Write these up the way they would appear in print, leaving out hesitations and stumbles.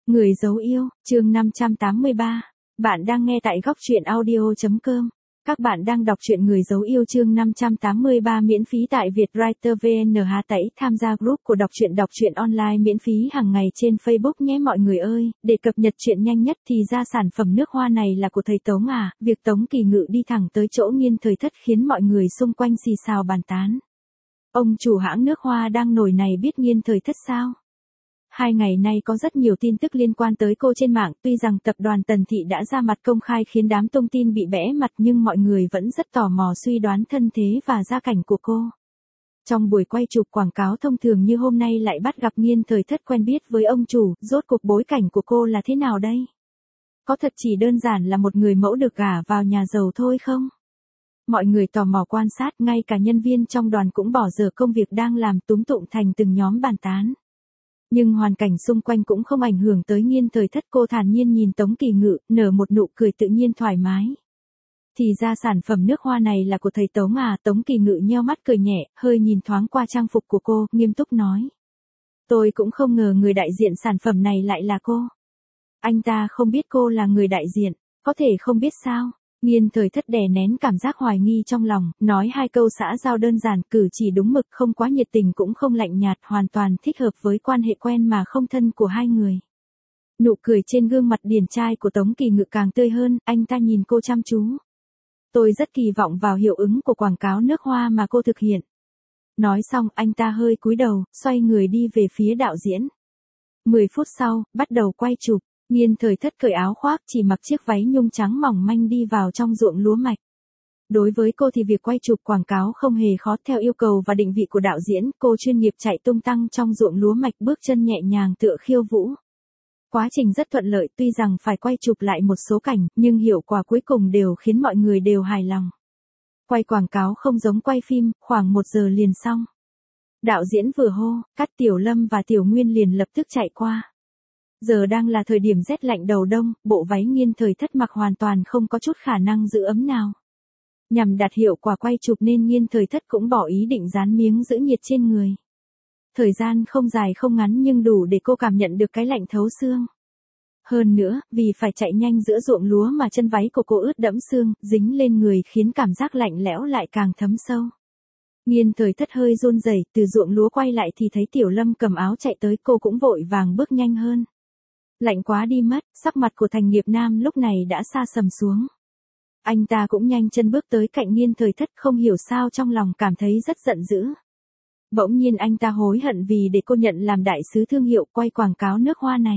Người dấu yêu, chương 583. Bạn đang nghe tại góc truyện audio.com. Các bạn đang đọc truyện Người dấu yêu chương 583 miễn phí tại Vietwriter VN tẩy tham gia group của đọc truyện online miễn phí hàng ngày trên Facebook nhé mọi người ơi. Để cập nhật chuyện nhanh nhất thì ra sản phẩm nước hoa này là của thầy Tống à. Việc Tống Kỳ Ngự đi thẳng tới chỗ Nghiên Thời Thất khiến mọi người xung quanh xì xào bàn tán. Ông chủ hãng nước hoa đang nổi này biết Nghiên Thời Thất sao? 2 ngày nay có rất nhiều tin tức liên quan tới cô trên mạng, tuy rằng tập đoàn Tần Thị đã ra mặt công khai khiến đám thông tin bị bẽ mặt nhưng mọi người vẫn rất tò mò suy đoán thân thế và gia cảnh của cô. Trong buổi quay chụp quảng cáo thông thường như hôm nay lại bắt gặp Nghiên Thời Thất quen biết với ông chủ, rốt cuộc bối cảnh của cô là thế nào đây? Có thật chỉ đơn giản là một người mẫu được gả vào nhà giàu thôi không? Mọi người tò mò quan sát, ngay cả nhân viên trong đoàn cũng bỏ dở công việc đang làm túm tụm thành từng nhóm bàn tán. Nhưng hoàn cảnh xung quanh cũng không ảnh hưởng tới Nghiên Thời Thất, cô thản nhiên nhìn Tống Kỳ Ngự, nở một nụ cười tự nhiên thoải mái. Thì ra sản phẩm nước hoa này là của thầy Tống à, Tống Kỳ Ngự nheo mắt cười nhẹ, hơi nhìn thoáng qua trang phục của cô, nghiêm túc nói. Tôi cũng không ngờ người đại diện sản phẩm này lại là cô. Anh ta không biết cô là người đại diện, có thể không biết sao? Nghiên Thời Thất đè nén cảm giác hoài nghi trong lòng, nói 2 câu xã giao đơn giản, cử chỉ đúng mực, không quá nhiệt tình cũng không lạnh nhạt, hoàn toàn thích hợp với quan hệ quen mà không thân của hai người. Nụ cười trên gương mặt điển trai của Tống Kỳ Ngự càng tươi hơn, anh ta nhìn cô chăm chú. Tôi rất kỳ vọng vào hiệu ứng của quảng cáo nước hoa mà cô thực hiện. Nói xong, anh ta hơi cúi đầu, xoay người đi về phía đạo diễn. 10 phút sau, bắt đầu quay chụp. Nghiên Thời Thất cởi áo khoác, chỉ mặc chiếc váy nhung trắng mỏng manh đi vào trong ruộng lúa mạch. Đối với cô thì việc quay chụp quảng cáo không hề khó, theo yêu cầu và định vị của đạo diễn, cô chuyên nghiệp chạy tung tăng trong ruộng lúa mạch, bước chân nhẹ nhàng tựa khiêu vũ. Quá trình rất thuận lợi, tuy rằng phải quay chụp lại một số cảnh, nhưng hiệu quả cuối cùng đều khiến mọi người đều hài lòng. Quay quảng cáo không giống quay phim, khoảng 1 giờ liền xong. Đạo diễn vừa hô, cắt, Tiểu Lâm và Tiểu Nguyên liền lập tức chạy qua. Giờ đang là thời điểm rét lạnh đầu đông, bộ váy Nghiên Thời Thất mặc hoàn toàn không có chút khả năng giữ ấm nào. Nhằm đạt hiệu quả quay chụp nên Nghiên Thời Thất cũng bỏ ý định dán miếng giữ nhiệt trên người. Thời gian không dài không ngắn nhưng đủ để cô cảm nhận được cái lạnh thấu xương. Hơn nữa, vì phải chạy nhanh giữa ruộng lúa mà chân váy của cô ướt đẫm xương, dính lên người khiến cảm giác lạnh lẽo lại càng thấm sâu. Nghiên Thời Thất hơi run rẩy, từ ruộng lúa quay lại thì thấy Tiểu Lâm cầm áo chạy tới, cô cũng vội vàng bước nhanh hơn. Lạnh quá đi mất, sắc mặt của Thành Nghiệp Nam lúc này đã sa sầm xuống. Anh ta cũng nhanh chân bước tới cạnh Nghiên Thời Thất, không hiểu sao trong lòng cảm thấy rất giận dữ. Bỗng nhiên anh ta hối hận vì để cô nhận làm đại sứ thương hiệu quay quảng cáo nước hoa này.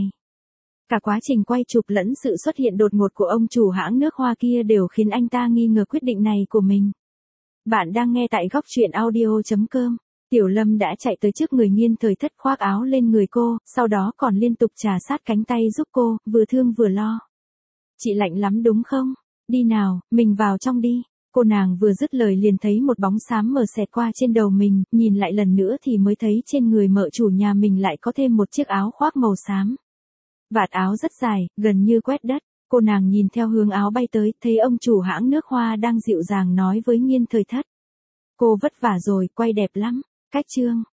Cả quá trình quay chụp lẫn sự xuất hiện đột ngột của ông chủ hãng nước hoa kia đều khiến anh ta nghi ngờ quyết định này của mình. Bạn đang nghe tại góc truyện audio.com. Tiểu Lâm đã chạy tới trước người Nghiên Thời Thất, khoác áo lên người cô, sau đó còn liên tục trà sát cánh tay giúp cô, vừa thương vừa lo. Chị lạnh lắm đúng không? Đi nào, mình vào trong đi. Cô nàng vừa dứt lời liền thấy một bóng xám mờ xẹt qua trên đầu mình, nhìn lại lần nữa thì mới thấy trên người mợ chủ nhà mình lại có thêm một chiếc áo khoác màu xám. Vạt áo rất dài, gần như quét đất. Cô nàng nhìn theo hướng áo bay tới, thấy ông chủ hãng nước hoa đang dịu dàng nói với Nghiên Thời Thất. Cô vất vả rồi, quay đẹp lắm. Cách chương.